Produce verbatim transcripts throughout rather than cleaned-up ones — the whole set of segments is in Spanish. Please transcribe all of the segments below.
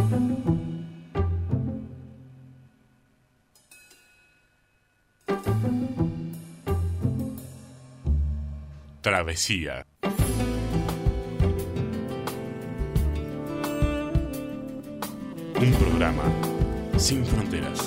Travesía. Un programa sin fronteras.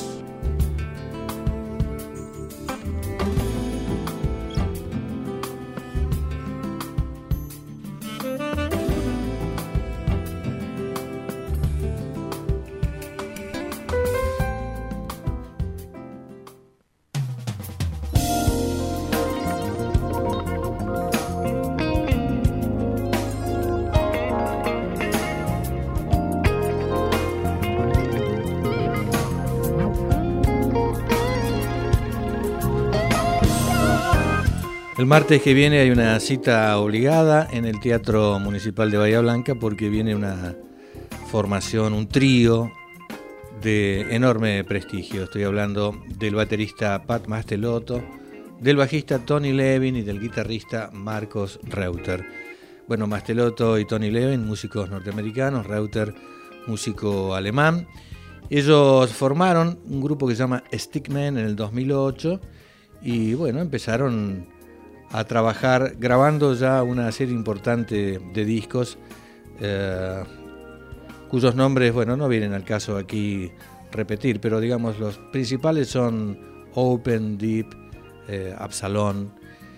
El martes que viene hay una cita obligada en el Teatro Municipal de Bahía Blanca porque viene una formación, un trío de enorme prestigio. Estoy hablando del baterista Pat Mastelotto, del bajista Tony Levin y del guitarrista Marcos Reuter. Bueno, Mastelotto y Tony Levin, músicos norteamericanos, Reuter, músico alemán. Ellos formaron un grupo que se llama Stickman en el dos mil ocho y bueno, empezaron a trabajar grabando ya una serie importante de discos eh, cuyos nombres, bueno, no vienen al caso aquí repetir, pero digamos los principales son Open, Deep, eh, Absalón.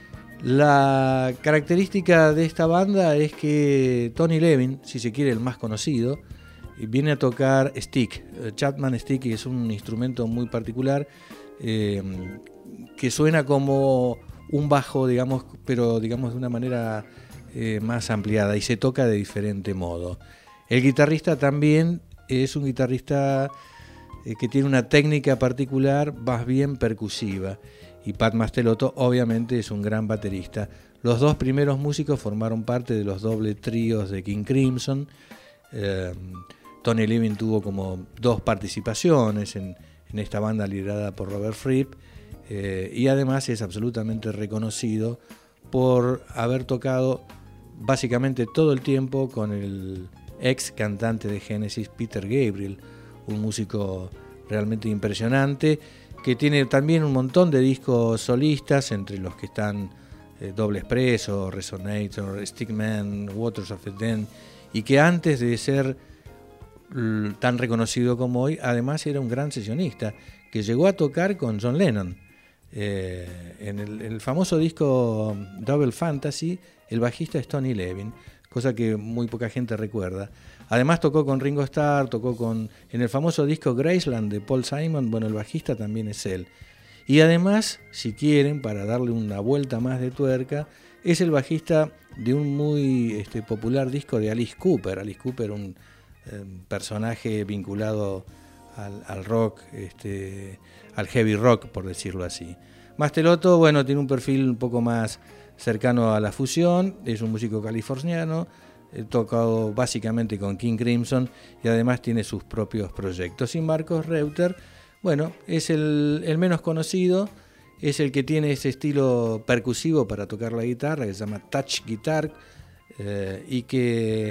La característica de esta banda es que Tony Levin, si se quiere el más conocido, viene a tocar stick, Chapman stick, y es un instrumento muy particular eh, que suena como un bajo, digamos, pero digamos de una manera eh, más ampliada y se toca de diferente modo. El guitarrista también es un guitarrista eh, que tiene una técnica particular más bien percusiva y Pat Mastelotto obviamente es un gran baterista. Los dos primeros músicos formaron parte de los doble tríos de King Crimson. Eh, Tony Levin tuvo como dos participaciones en, en esta banda liderada por Robert Fripp. Eh, y además es absolutamente reconocido por haber tocado básicamente todo el tiempo con el ex cantante de Genesis, Peter Gabriel, un músico realmente impresionante, que tiene también un montón de discos solistas, entre los que están eh, Double Espresso, Resonator, Stickman, Waters of Eden, y que antes de ser l- tan reconocido como hoy, además era un gran sesionista, que llegó a tocar con John Lennon. Eh, en el, el famoso disco Double Fantasy, el bajista es Tony Levin, cosa que muy poca gente recuerda. Además tocó con Ringo Starr, tocó con en el famoso disco Graceland de Paul Simon, bueno, el bajista también es él. Y además, si quieren, para darle una vuelta más de tuerca, es el bajista de un muy este, popular disco de Alice Cooper. Alice Cooper, un eh, personaje vinculado al, al rock, este, al heavy rock, por decirlo así. Mastelotto, bueno, tiene un perfil un poco más cercano a la fusión, es un músico californiano, he tocado básicamente con King Crimson y además tiene sus propios proyectos. Y Marcos Reuter, bueno, es el, el menos conocido, es el que tiene ese estilo percusivo para tocar la guitarra, que se llama touch guitar, eh, y que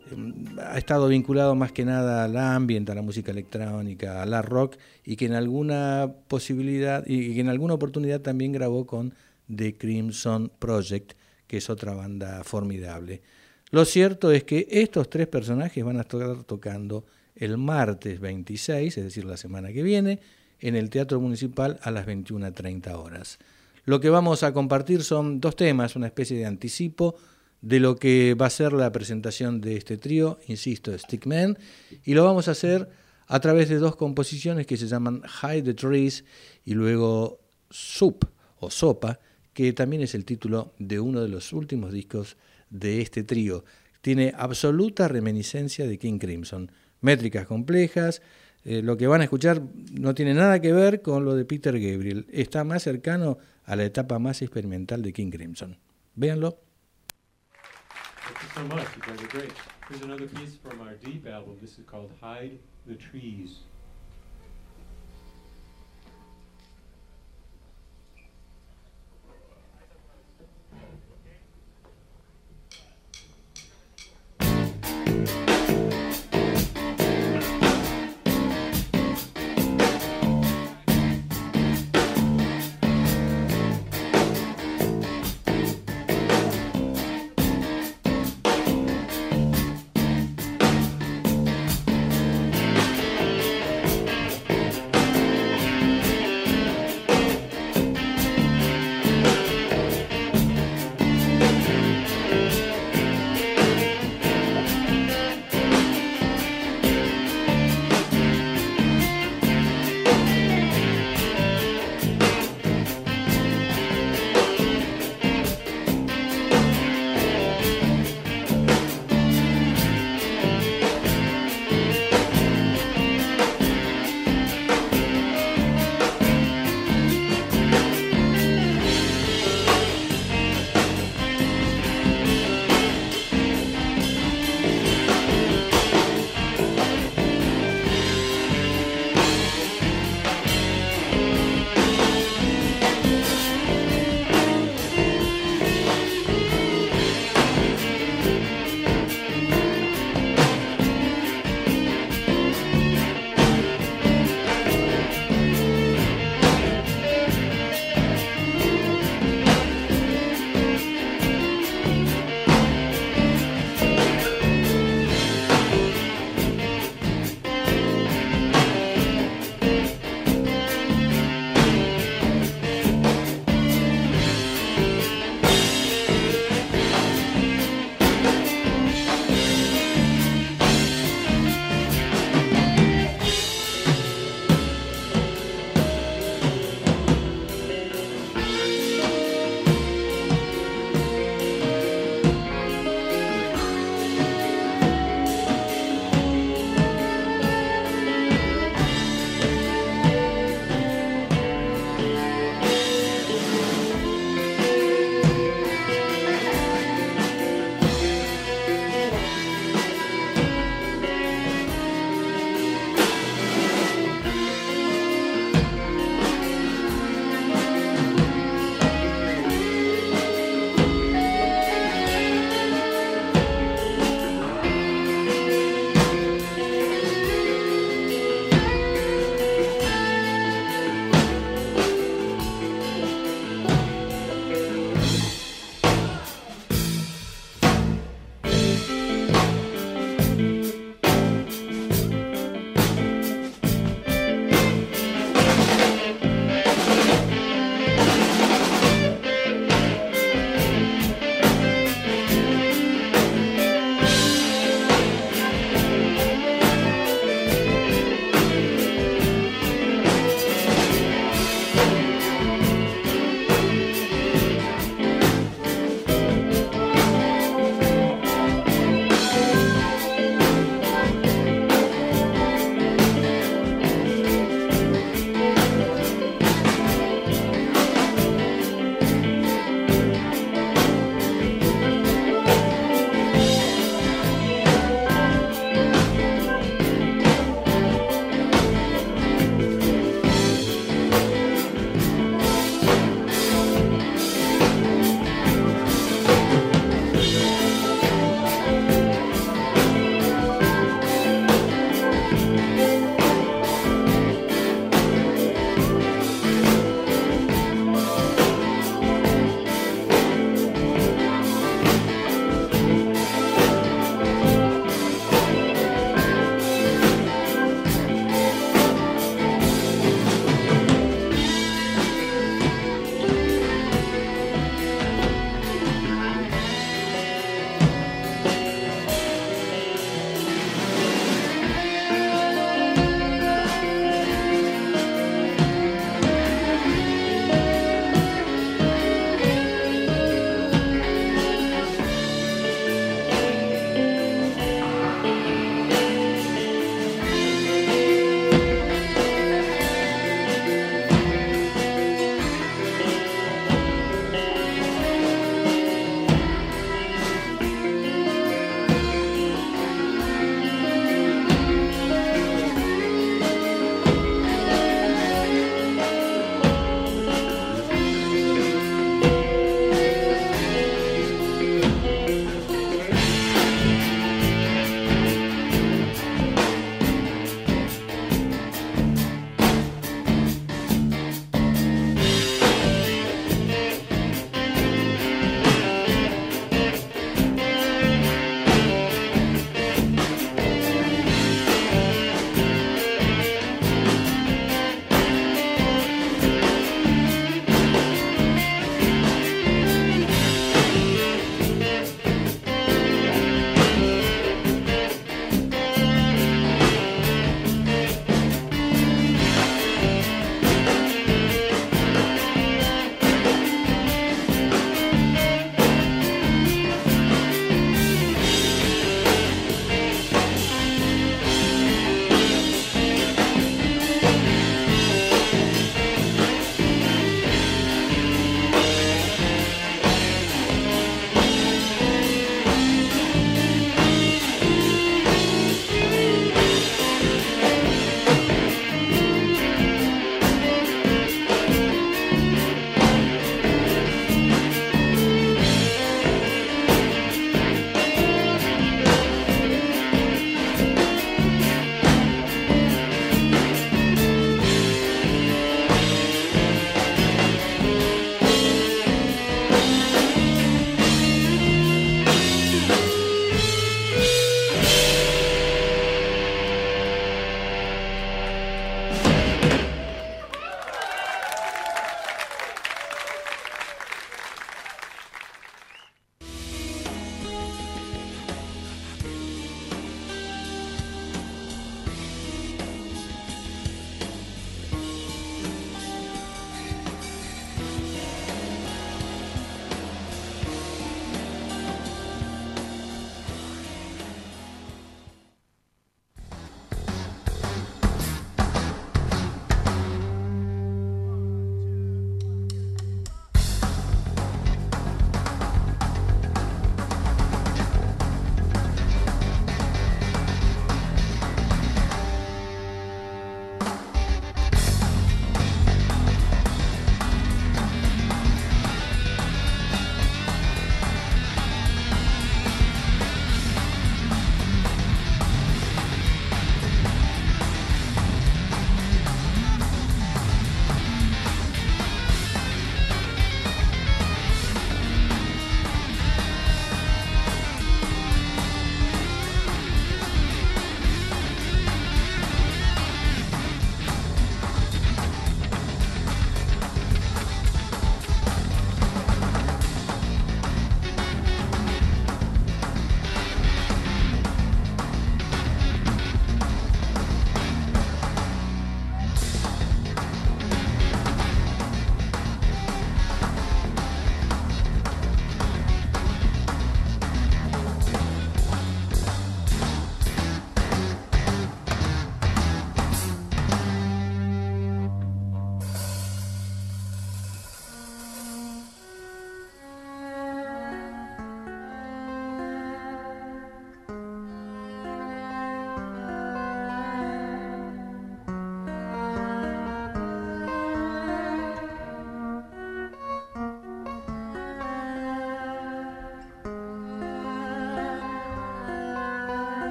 ha estado vinculado más que nada al ambient, a la música electrónica, a la rock, y que en alguna posibilidad y que en alguna oportunidad también grabó con The Crimson Project, que es otra banda formidable. Lo cierto es que estos tres personajes van a estar tocando el martes veintiséis, es decir, la semana que viene, en el Teatro Municipal a las veintiuna treinta horas. Lo que vamos a compartir son dos temas, una especie de anticipo de lo que va a ser la presentación de este trío, insisto, Stickman, y lo vamos a hacer a través de dos composiciones que se llaman Hide the Trees y luego Soup o Sopa, que también es el título de uno de los últimos discos de este trío. Tiene absoluta reminiscencia de King Crimson, métricas complejas, eh, lo que van a escuchar no tiene nada que ver con lo de Peter Gabriel, está más cercano a la etapa más experimental de King Crimson. Véanlo. Thank you so much. You guys are great. Here's another piece from our Deep album. This is called Hide the Trees.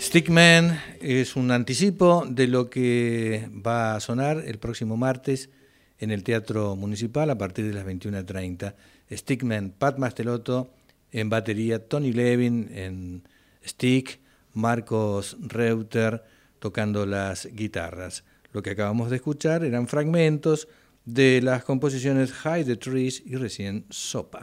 Stickman es un anticipo de lo que va a sonar el próximo martes en el Teatro Municipal a partir de las veintiuna treinta. Stickman, Pat Mastelotto en batería, Tony Levin en stick, Marcos Reuter tocando las guitarras. Lo que acabamos de escuchar eran fragmentos de las composiciones Hide the Trees y recién Sopa.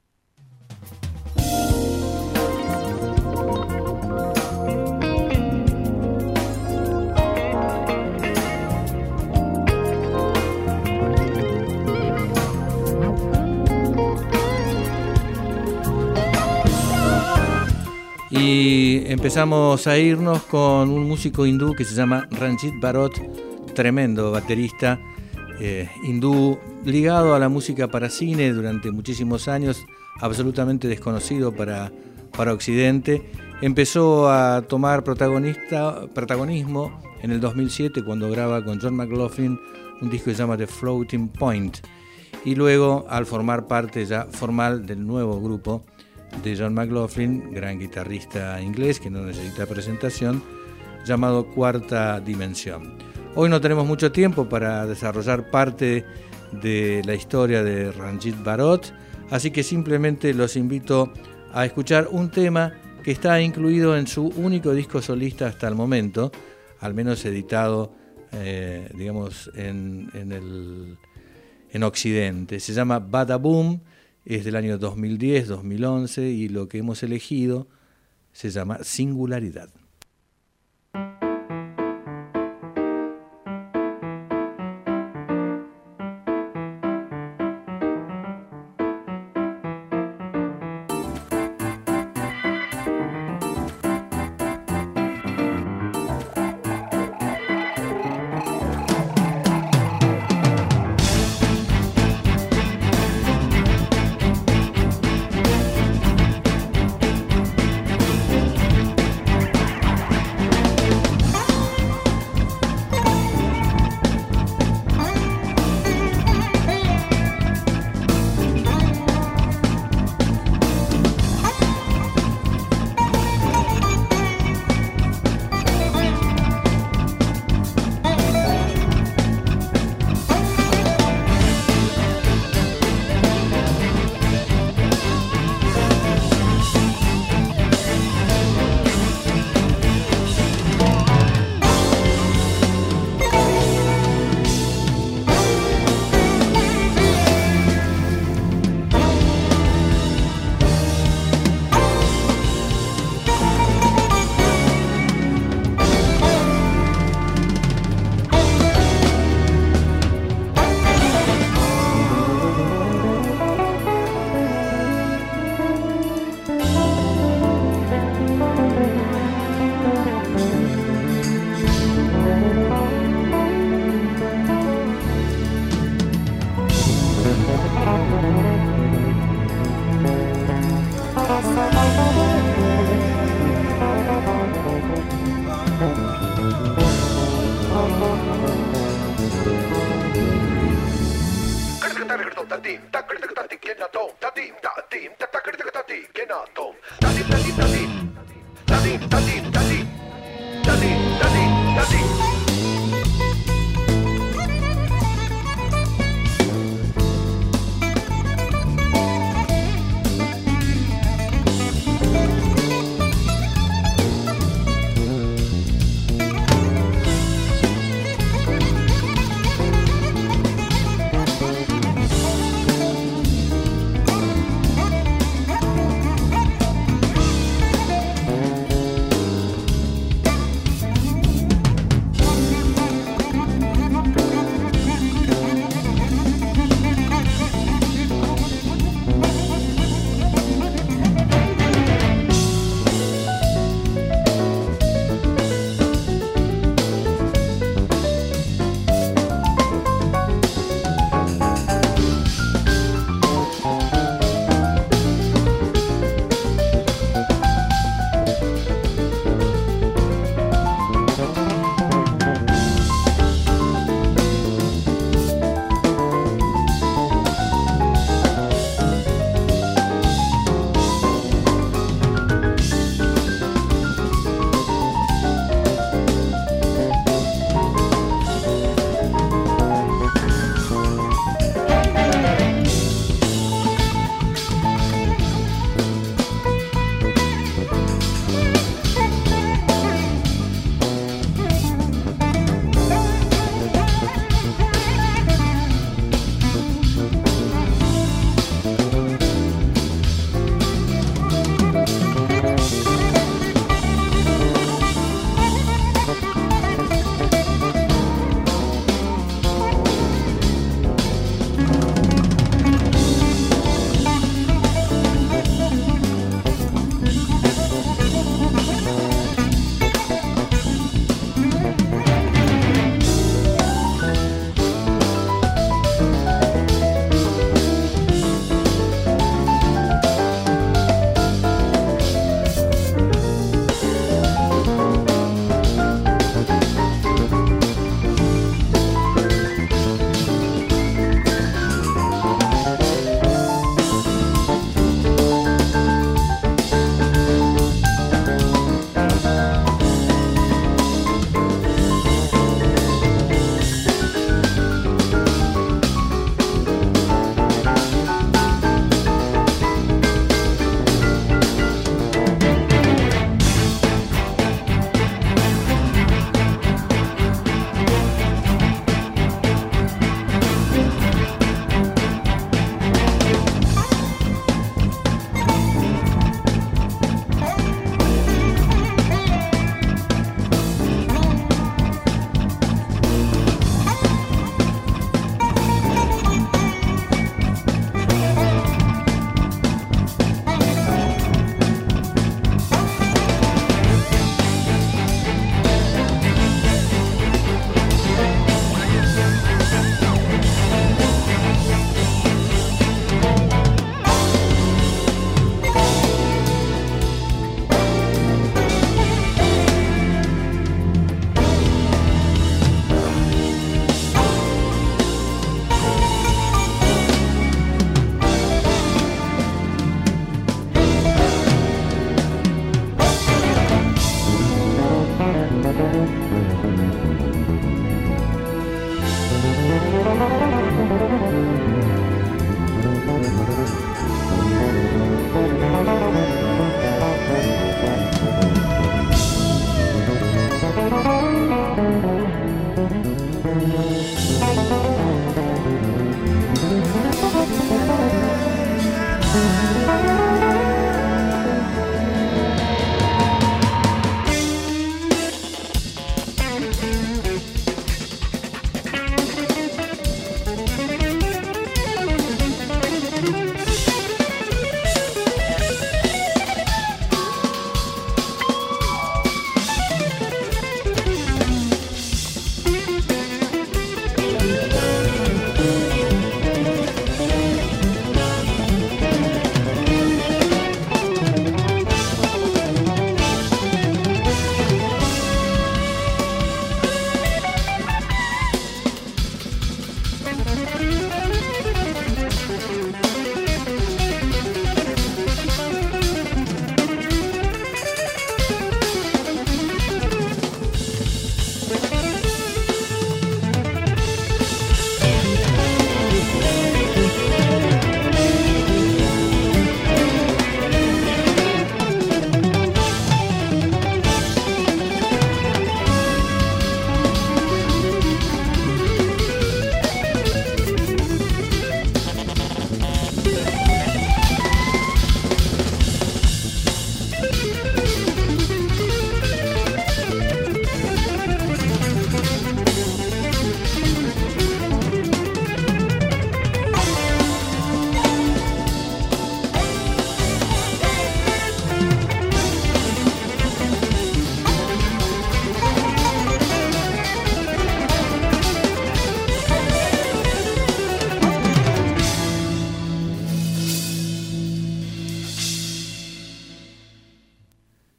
Y empezamos a irnos con un músico hindú que se llama Ranjit Bharot, tremendo baterista eh, hindú, ligado a la música para cine durante muchísimos años, absolutamente desconocido para, para Occidente. Empezó a tomar protagonista, protagonismo en el dos mil siete cuando graba con John McLaughlin un disco que se llama The Floating Point, y luego al formar parte ya formal del nuevo grupo de John McLaughlin, gran guitarrista inglés que no necesita presentación, llamado Cuarta Dimensión. Hoy no tenemos mucho tiempo para desarrollar parte de la historia de Ranjit Bharot, así que simplemente los invito a escuchar un tema que está incluido en su único disco solista hasta el momento, al menos editado eh, digamos en, en, el, en Occidente. Se llama Bada Boom. Es del año dos mil diez, dos mil once y lo que hemos elegido se llama Singularidad.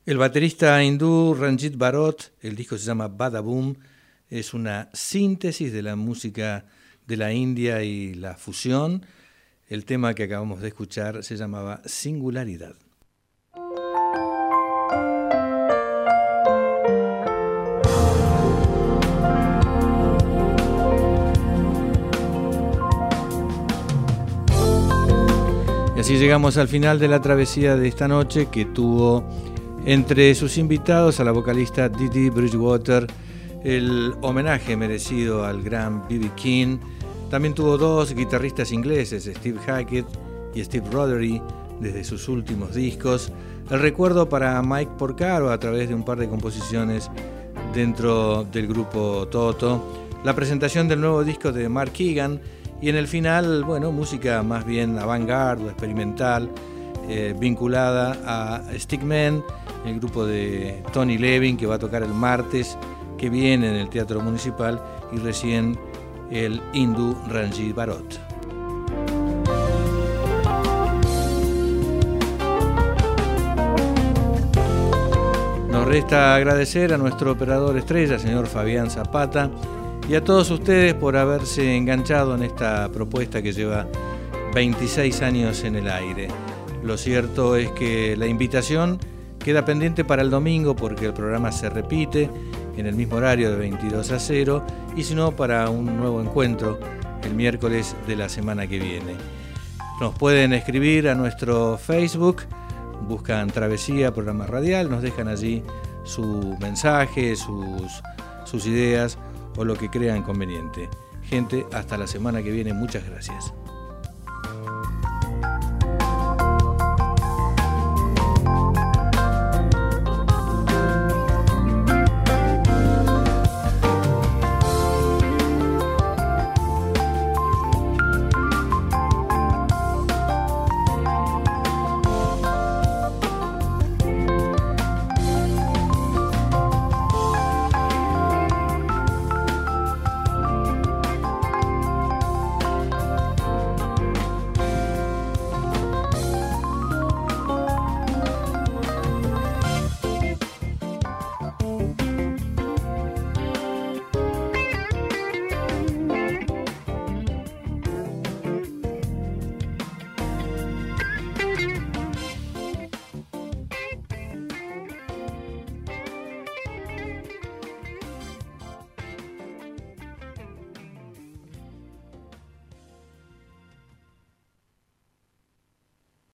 El baterista hindú Ranjit Bharot, el disco se llama Badaboom, es una síntesis de la música de la India y la fusión. El tema que acabamos de escuchar se llamaba Singularidad. Y así llegamos al final de la travesía de esta noche, que tuvo entre sus invitados a la vocalista Dee Bridgewater, el homenaje merecido al gran B B King. También tuvo dos guitarristas ingleses, Steve Hackett y Steve Rothery, desde sus últimos discos. El recuerdo para Mike Porcaro a través de un par de composiciones dentro del grupo Toto. La presentación del nuevo disco de Mark Keegan. Y en el final, bueno, música más bien avant-garde o experimental, eh, vinculada a Stickman, el grupo de Tony Levin, que va a tocar el martes que viene en el Teatro Municipal, y recién el hindú Ranjit Bharot. Nos resta agradecer a nuestro operador estrella, señor Fabián Zapata, y a todos ustedes por haberse enganchado en esta propuesta que lleva veintiséis años en el aire. Lo cierto es que la invitación queda pendiente para el domingo, porque el programa se repite en el mismo horario de veintidós a cero, y si no, para un nuevo encuentro el miércoles de la semana que viene. Nos pueden escribir a nuestro Facebook, buscan Travesía Programa Radial, nos dejan allí su mensaje, sus, sus ideas o lo que crean conveniente. Gente, hasta la semana que viene, muchas gracias.